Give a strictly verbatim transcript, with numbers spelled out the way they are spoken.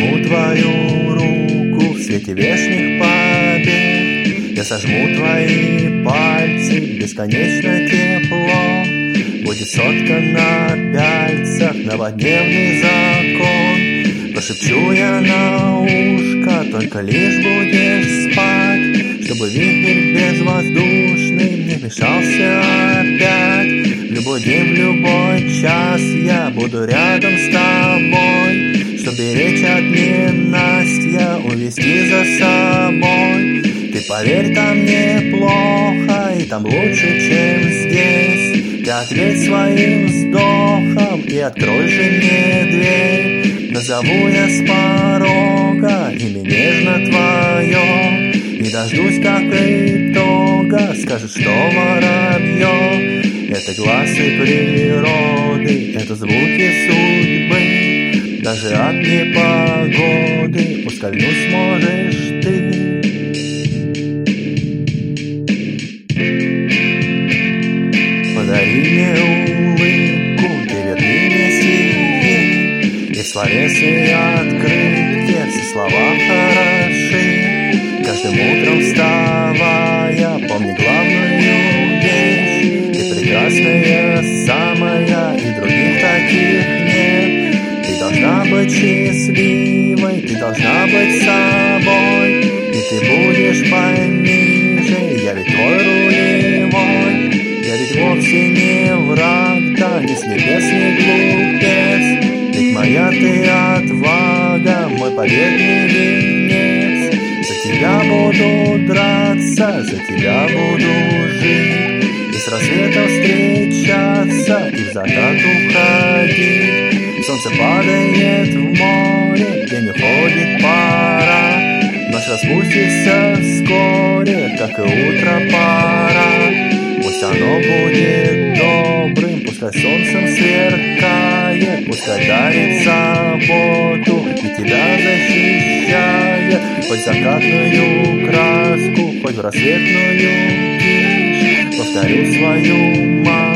возьму твою руку в свете вешних побед. Я сожму твои пальцы, бесконечно тепло будет соткано на пяльцах новодневный закон. Прошепчу я на ушко, только лишь будешь спать, чтобы вихрь безвоздушный не мешался опять. В любой день, в любой час я буду рядом с тобой, чтоб беречь от ненастья, увести за собой. Ты поверь, там неплохо, и там лучше, чем здесь. Ты ответь своим вздохом и открой же мне дверь. Назову я с порога имя нежно твое, не дождусь, как итога скажет, что воробье. Это глазы природы, это звуки судьбы. Даже от непогоды ускользнуть сможешь ты. Подари мне улыбку, ты верни мне стихи, и в словесной открытке все слова хороши. Каждым утром вставая, помни главную вещь: ты прекрасная самая, и других таких нет. Ты должна быть счастливой, ты должна быть собой, и ты будешь пониже, я ведь твой рулевой. Я ведь вовсе не враг, да не слепец, не глупец. Ведь моя ты отвага, мой победный венец. За тебя буду драться, за тебя буду жить, и с рассветом встречаться, и в закат уходить. Солнце падает в море, день уходит, пора. Ночь распустится вскоре, как и утро пора. Пусть оно будет добрым, пускай солнцем сверкает, пускай дарит заботу и тебя защищает. Хоть закатную краску, хоть в рассветную тишь, повторю свою мать.